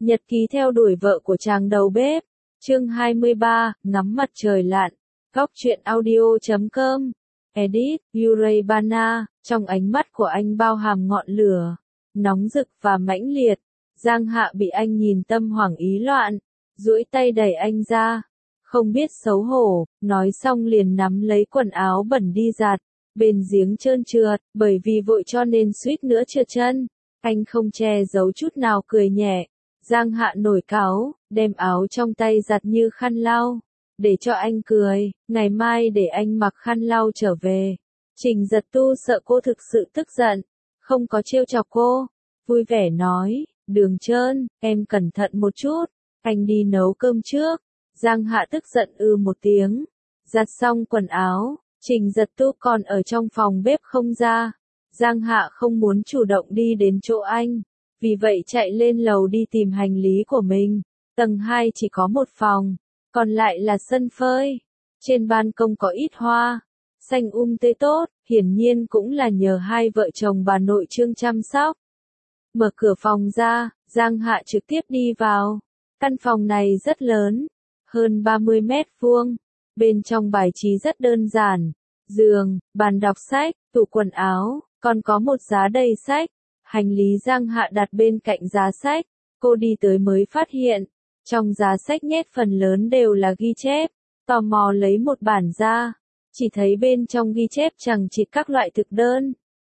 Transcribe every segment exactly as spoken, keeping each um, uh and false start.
Nhật ký theo đuổi vợ của chàng đầu bếp. Chương hai mươi ba, ngắm mặt trời lặn. Góc truyện audio chấm com. Edit, Uray Bana. Trong ánh mắt của anh bao hàm ngọn lửa, nóng rực và mãnh liệt. Giang Hạ bị anh nhìn tâm hoảng ý loạn, duỗi tay đẩy anh ra. Không biết xấu hổ, nói xong liền nắm lấy quần áo bẩn đi giặt. Bên giếng trơn trượt, bởi vì vội cho nên suýt nữa trượt chân. Anh không che giấu chút nào cười nhẹ. Giang Hạ nổi cáu, đem áo trong tay giặt như khăn lau, để cho anh cười, ngày mai để anh mặc khăn lau trở về. Trình Giật Tu sợ cô thực sự tức giận, không có trêu chọc cô, vui vẻ nói, Đường Trơn, em cẩn thận một chút, anh đi nấu cơm trước. Giang Hạ tức giận ư một tiếng, giặt xong quần áo, Trình Giật Tu còn ở trong phòng bếp không ra. Giang Hạ không muốn chủ động đi đến chỗ anh, vì vậy chạy lên lầu đi tìm hành lý của mình. Tầng hai chỉ có một phòng, còn lại là sân phơi. Trên ban công có ít hoa, xanh um tươi tốt, hiển nhiên cũng là nhờ hai vợ chồng bà nội Trương chăm sóc. Mở cửa phòng ra, Giang Hạ trực tiếp đi vào. Căn phòng này rất lớn, hơn ba mươi mét vuông. Bên trong bài trí rất đơn giản, giường, bàn đọc sách, tủ quần áo, còn có một giá đầy sách. Hành lý Giang Hạ đặt bên cạnh giá sách, cô đi tới mới phát hiện, trong giá sách nhét phần lớn đều là ghi chép. Tò mò lấy một bản ra, chỉ thấy bên trong ghi chép chằng chịt các loại thực đơn.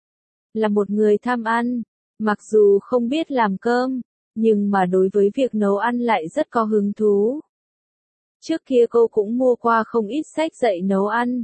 Là một người tham ăn, mặc dù không biết làm cơm, nhưng mà đối với việc nấu ăn lại rất có hứng thú. Trước kia cô cũng mua qua không ít sách dạy nấu ăn,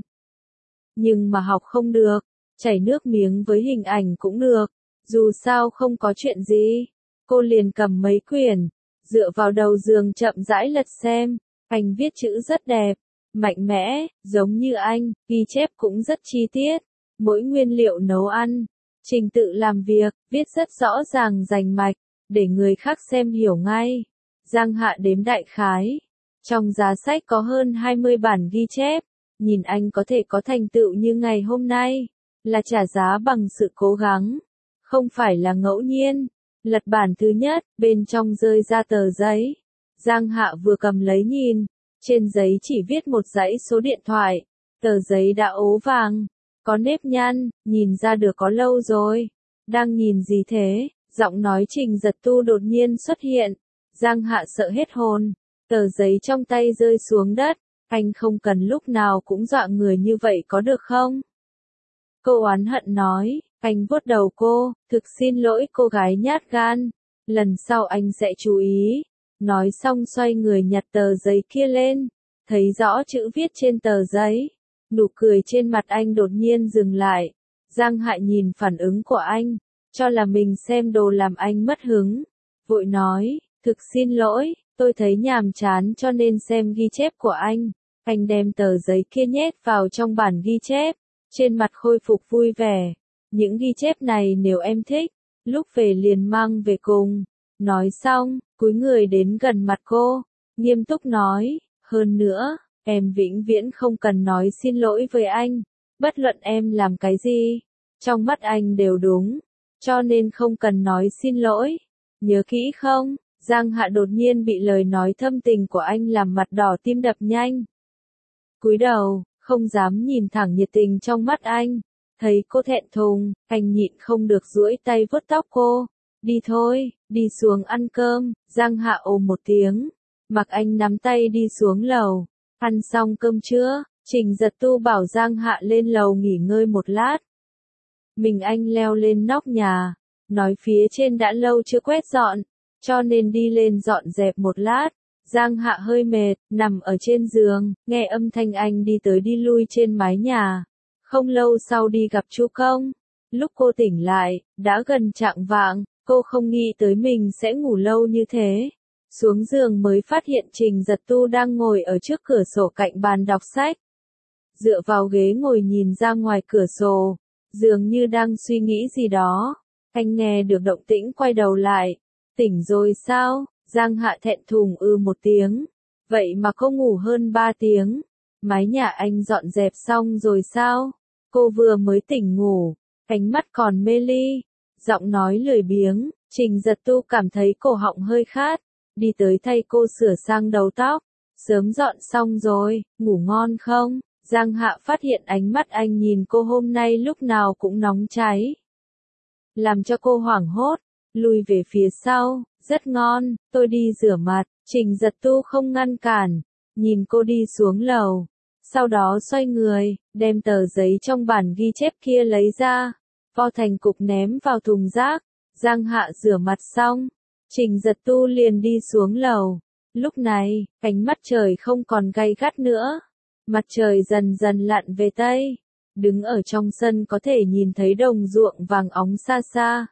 nhưng mà học không được, chảy nước miếng với hình ảnh cũng được. Dù sao không có chuyện gì, cô liền cầm mấy quyển, dựa vào đầu giường chậm rãi lật xem. Anh viết chữ rất đẹp, mạnh mẽ, giống như anh, ghi chép cũng rất chi tiết. Mỗi nguyên liệu nấu ăn, trình tự làm việc, viết rất rõ ràng rành mạch, để người khác xem hiểu ngay. Giang Hạ đếm đại khái, trong giá sách có hơn hai mươi bản ghi chép. Nhìn anh có thể có thành tựu như ngày hôm nay, là trả giá bằng sự cố gắng, không phải là ngẫu nhiên. Lật bản thứ nhất, bên trong rơi ra tờ giấy. Giang Hạ vừa cầm lấy nhìn, trên giấy chỉ viết một dãy số điện thoại. Tờ giấy đã ố vàng, có nếp nhăn, nhìn ra được có lâu rồi. Đang nhìn gì thế? Giọng nói Trình Giật Tu đột nhiên xuất hiện. Giang Hạ sợ hết hồn, tờ giấy trong tay rơi xuống đất. Anh không cần lúc nào cũng dọa người như vậy có được không? Cô oán hận nói. Anh vuốt đầu cô, thực xin lỗi cô gái nhát gan, lần sau anh sẽ chú ý. Nói xong xoay người nhặt tờ giấy kia lên, thấy rõ chữ viết trên tờ giấy. Nụ cười trên mặt anh đột nhiên dừng lại. Giang Hạ nhìn phản ứng của anh, cho là mình xem đồ làm anh mất hứng. Vội nói, thực xin lỗi, tôi thấy nhàm chán cho nên xem ghi chép của anh. Anh đem tờ giấy kia nhét vào trong bản ghi chép, trên mặt khôi phục vui vẻ. Những ghi chép này nếu em thích, lúc về liền mang về cùng. Nói xong, cúi người đến gần mặt cô, nghiêm túc nói, hơn nữa, em vĩnh viễn không cần nói xin lỗi với anh. Bất luận em làm cái gì, trong mắt anh đều đúng, cho nên không cần nói xin lỗi. Nhớ kỹ không? Giang Hạ đột nhiên bị lời nói thâm tình của anh làm mặt đỏ tim đập nhanh. Cúi đầu, không dám nhìn thẳng nhiệt tình trong mắt anh. Thấy cô thẹn thùng, anh nhịn không được duỗi tay vuốt tóc cô. Đi thôi, đi xuống ăn cơm. Giang Hạ ồ một tiếng, mặc anh nắm tay đi xuống lầu. Ăn xong cơm trưa, Trình Giật Tu bảo Giang Hạ lên lầu nghỉ ngơi một lát. Mình anh leo lên nóc nhà, nói phía trên đã lâu chưa quét dọn, cho nên đi lên dọn dẹp một lát. Giang Hạ hơi mệt, nằm ở trên giường, nghe âm thanh anh đi tới đi lui trên mái nhà. Không lâu sau đi gặp chú Công. Lúc cô tỉnh lại, đã gần chạng vạng, cô không nghĩ tới mình sẽ ngủ lâu như thế. Xuống giường mới phát hiện Trình Giật Tu đang ngồi ở trước cửa sổ cạnh bàn đọc sách. Dựa vào ghế ngồi nhìn ra ngoài cửa sổ, dường như đang suy nghĩ gì đó. Anh nghe được động tĩnh quay đầu lại. Tỉnh rồi sao? Giang Hạ thẹn thùng ư một tiếng. Vậy mà cô ngủ hơn ba tiếng. Mái nhà anh dọn dẹp xong rồi sao? Cô vừa mới tỉnh ngủ, ánh mắt còn mê ly, giọng nói lười biếng. Trình Giật Tu cảm thấy cổ họng hơi khát, đi tới thay cô sửa sang đầu tóc. Sớm dọn xong rồi, ngủ ngon không? Giang Hạ phát hiện ánh mắt anh nhìn cô hôm nay lúc nào cũng nóng cháy. Làm cho cô hoảng hốt, lùi về phía sau, rất ngon, tôi đi rửa mặt. Trình Giật Tu không ngăn cản, nhìn cô đi xuống lầu. Sau đó xoay người, đem tờ giấy trong bản ghi chép kia lấy ra, vo thành cục ném vào thùng rác. Giang Hạ rửa mặt xong, Trình Giật Tu liền đi xuống lầu. Lúc này, ánh mắt trời không còn gay gắt nữa. Mặt trời dần dần lặn về Tây. Đứng ở trong sân có thể nhìn thấy đồng ruộng vàng óng xa xa.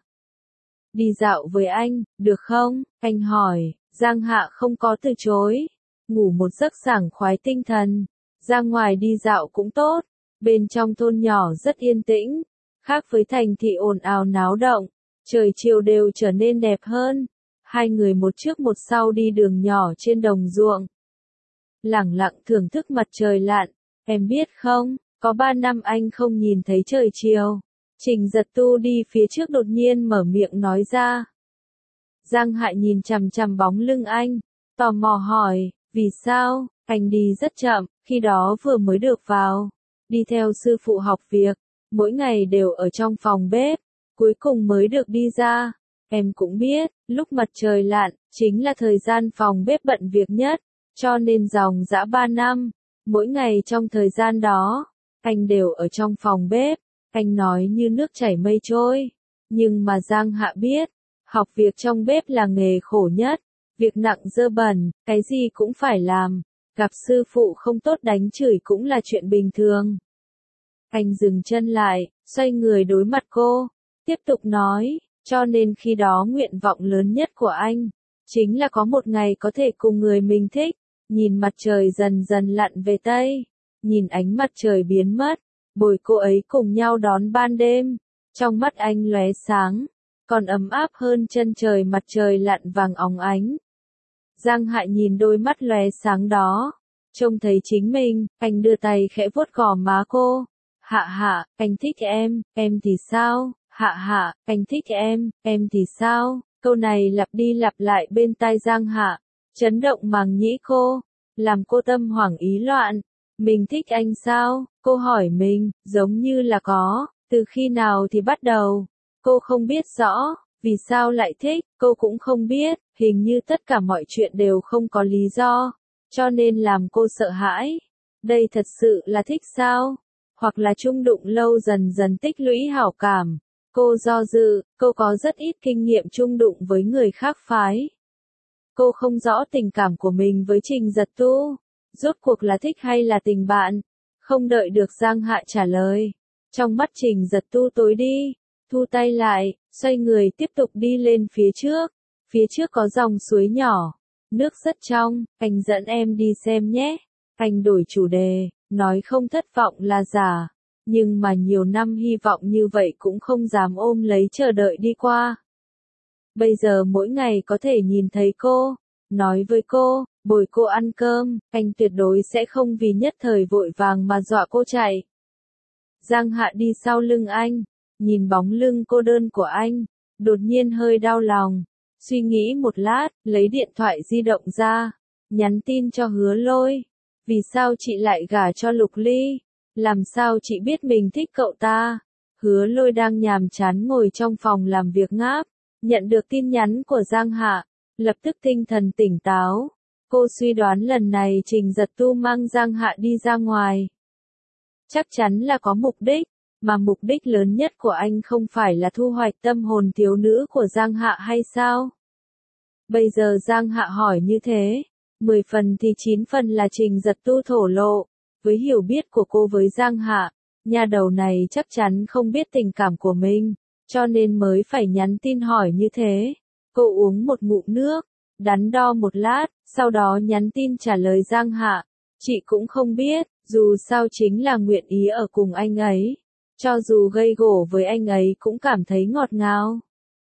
Đi dạo với anh, được không? Anh hỏi. Giang Hạ không có từ chối. Ngủ một giấc sảng khoái tinh thần. Ra ngoài đi dạo cũng tốt. Bên trong thôn nhỏ rất yên tĩnh. Khác với thành thị ồn ào náo động. Trời chiều đều trở nên đẹp hơn. Hai người một trước một sau đi đường nhỏ trên đồng ruộng. Lẳng lặng thưởng thức mặt trời lặn. Em biết không, có ba năm anh không nhìn thấy trời chiều. Trình Giật Tu đi phía trước đột nhiên mở miệng nói ra. Giang Hạ nhìn chằm chằm bóng lưng anh, tò mò hỏi, vì sao? Anh đi rất chậm, khi đó vừa mới được vào. Đi theo sư phụ học việc, mỗi ngày đều ở trong phòng bếp, cuối cùng mới được đi ra. Em cũng biết, lúc mặt trời lặn, chính là thời gian phòng bếp bận việc nhất, cho nên dòng dã ba năm, mỗi ngày trong thời gian đó, anh đều ở trong phòng bếp. Anh nói như nước chảy mây trôi, nhưng mà Giang Hạ biết, học việc trong bếp là nghề khổ nhất, việc nặng dơ bẩn, cái gì cũng phải làm, gặp sư phụ không tốt đánh chửi cũng là chuyện bình thường. Anh dừng chân lại, xoay người đối mặt cô, tiếp tục nói, cho nên khi đó nguyện vọng lớn nhất của anh, chính là có một ngày có thể cùng người mình thích, nhìn mặt trời dần dần lặn về Tây, nhìn ánh mặt trời biến mất, bồi cô ấy cùng nhau đón ban đêm. Trong mắt anh lóe sáng, còn ấm áp hơn chân trời mặt trời lặn vàng óng ánh. Giang Hạ nhìn đôi mắt lóe sáng đó, trông thấy chính mình, anh đưa tay khẽ vuốt gò má cô. Hạ Hạ, anh thích em, em thì sao? Hạ Hạ, anh thích em, em thì sao? Câu này lặp đi lặp lại bên tai Giang Hạ, chấn động màng nhĩ cô, làm cô tâm hoảng ý loạn. Mình thích anh sao? Cô hỏi mình, giống như là có, từ khi nào thì bắt đầu? Cô không biết rõ, vì sao lại thích, cô cũng không biết, hình như tất cả mọi chuyện đều không có lý do, cho nên làm cô sợ hãi. Đây thật sự là thích sao? Hoặc là chung đụng lâu dần dần tích lũy hảo cảm. Cô do dự, cô có rất ít kinh nghiệm chung đụng với người khác phái. Cô không rõ tình cảm của mình với Trình Giật Tu, rốt cuộc là thích hay là tình bạn. Không đợi được Giang Hạ trả lời, trong mắt Trình Giật Tu tối đi, thu tay lại, xoay người tiếp tục đi lên phía trước. Phía trước có dòng suối nhỏ, nước rất trong, anh dẫn em đi xem nhé. Anh đổi chủ đề, nói không thất vọng là giả, nhưng mà nhiều năm hy vọng như vậy cũng không dám ôm lấy chờ đợi đi qua. Bây giờ mỗi ngày có thể nhìn thấy cô, nói với cô, bồi cô ăn cơm, anh tuyệt đối sẽ không vì nhất thời vội vàng mà dọa cô chạy. Giang Hạ đi sau lưng anh, nhìn bóng lưng cô đơn của anh, đột nhiên hơi đau lòng, suy nghĩ một lát, lấy điện thoại di động ra, nhắn tin cho Hứa Lôi. Vì sao chị lại gả cho Lục Ly? Làm sao chị biết mình thích cậu ta? Hứa Lôi đang nhàm chán ngồi trong phòng làm việc ngáp, nhận được tin nhắn của Giang Hạ, lập tức tinh thần tỉnh táo. Cô suy đoán lần này Trình Giật Tu mang Giang Hạ đi ra ngoài. Chắc chắn là có mục đích, mà mục đích lớn nhất của anh không phải là thu hoạch tâm hồn thiếu nữ của Giang Hạ hay sao? Bây giờ Giang Hạ hỏi như thế, mười phần thì chín phần là Trình Giật Tu thổ lộ. Với hiểu biết của cô với Giang Hạ, nhà đầu này chắc chắn không biết tình cảm của mình, cho nên mới phải nhắn tin hỏi như thế. Cô uống một ngụm nước, đắn đo một lát, sau đó nhắn tin trả lời Giang Hạ. Chị cũng không biết, dù sao chính là nguyện ý ở cùng anh ấy. Cho dù gây gổ với anh ấy cũng cảm thấy ngọt ngào.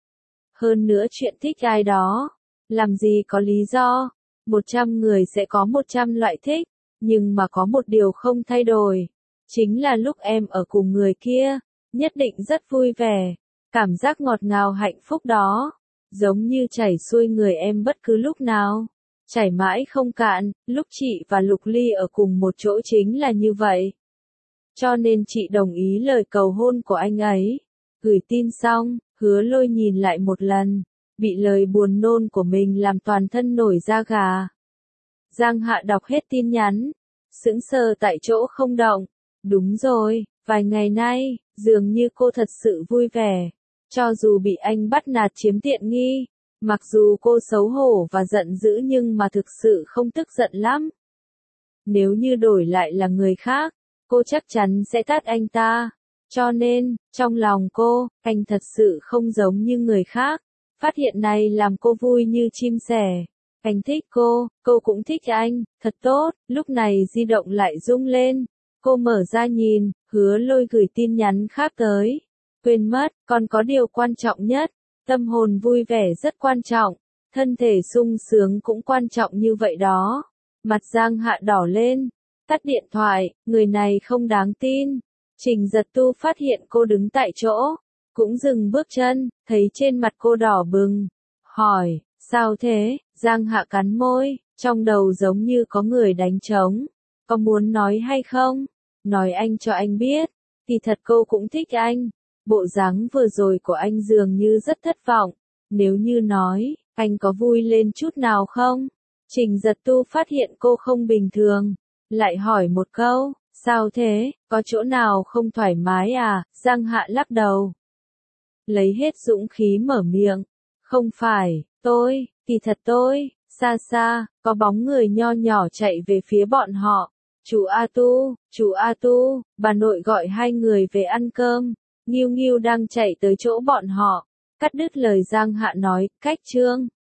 Hơn nữa chuyện thích ai đó, làm gì có lý do. Một trăm người sẽ có một trăm loại thích, nhưng mà có một điều không thay đổi. Chính là lúc em ở cùng người kia, nhất định rất vui vẻ. Cảm giác ngọt ngào hạnh phúc đó, giống như chảy xuôi người em bất cứ lúc nào. Chảy mãi không cạn, lúc chị và Lục Ly ở cùng một chỗ chính là như vậy. Cho nên chị đồng ý lời cầu hôn của anh ấy. Gửi tin xong, Hứa Lôi nhìn lại một lần, bị lời buồn nôn của mình làm toàn thân nổi da gà. Giang Hạ đọc hết tin nhắn, sững sờ tại chỗ không động. Đúng rồi, vài ngày nay, dường như cô thật sự vui vẻ. Cho dù bị anh bắt nạt chiếm tiện nghi, mặc dù cô xấu hổ và giận dữ nhưng mà thực sự không tức giận lắm. Nếu như đổi lại là người khác, cô chắc chắn sẽ tát anh ta. Cho nên, trong lòng cô, anh thật sự không giống như người khác. Phát hiện này làm cô vui như chim sẻ. Anh thích cô, cô cũng thích anh, thật tốt. Lúc này di động lại rung lên. Cô mở ra nhìn, Hứa Lôi gửi tin nhắn khác tới. Quên mất, còn có điều quan trọng nhất. Tâm hồn vui vẻ rất quan trọng. Thân thể sung sướng cũng quan trọng như vậy đó. Mặt Giang Hạ đỏ lên. Tắt điện thoại, người này không đáng tin. Trình Giật Tu phát hiện cô đứng tại chỗ, cũng dừng bước chân, thấy trên mặt cô đỏ bừng. Hỏi, sao thế? Giang Hạ cắn môi, trong đầu giống như có người đánh trống. Có muốn nói hay không? Nói anh cho anh biết. Thì thật cô cũng thích anh. Bộ dáng vừa rồi của anh dường như rất thất vọng. Nếu như nói, anh có vui lên chút nào không? Trình Giật Tu phát hiện cô không bình thường. Lại hỏi một câu, sao thế, có chỗ nào không thoải mái à? Giang Hạ lắc đầu. Lấy hết dũng khí mở miệng. Không phải, tôi, thì thật tôi, xa xa, có bóng người nho nhỏ chạy về phía bọn họ. Chú A Tu, chú A Tu, bà nội gọi hai người về ăn cơm. Nghiêu Nghiêu đang chạy tới chỗ bọn họ. Cắt đứt lời Giang Hạ nói, cách Trương.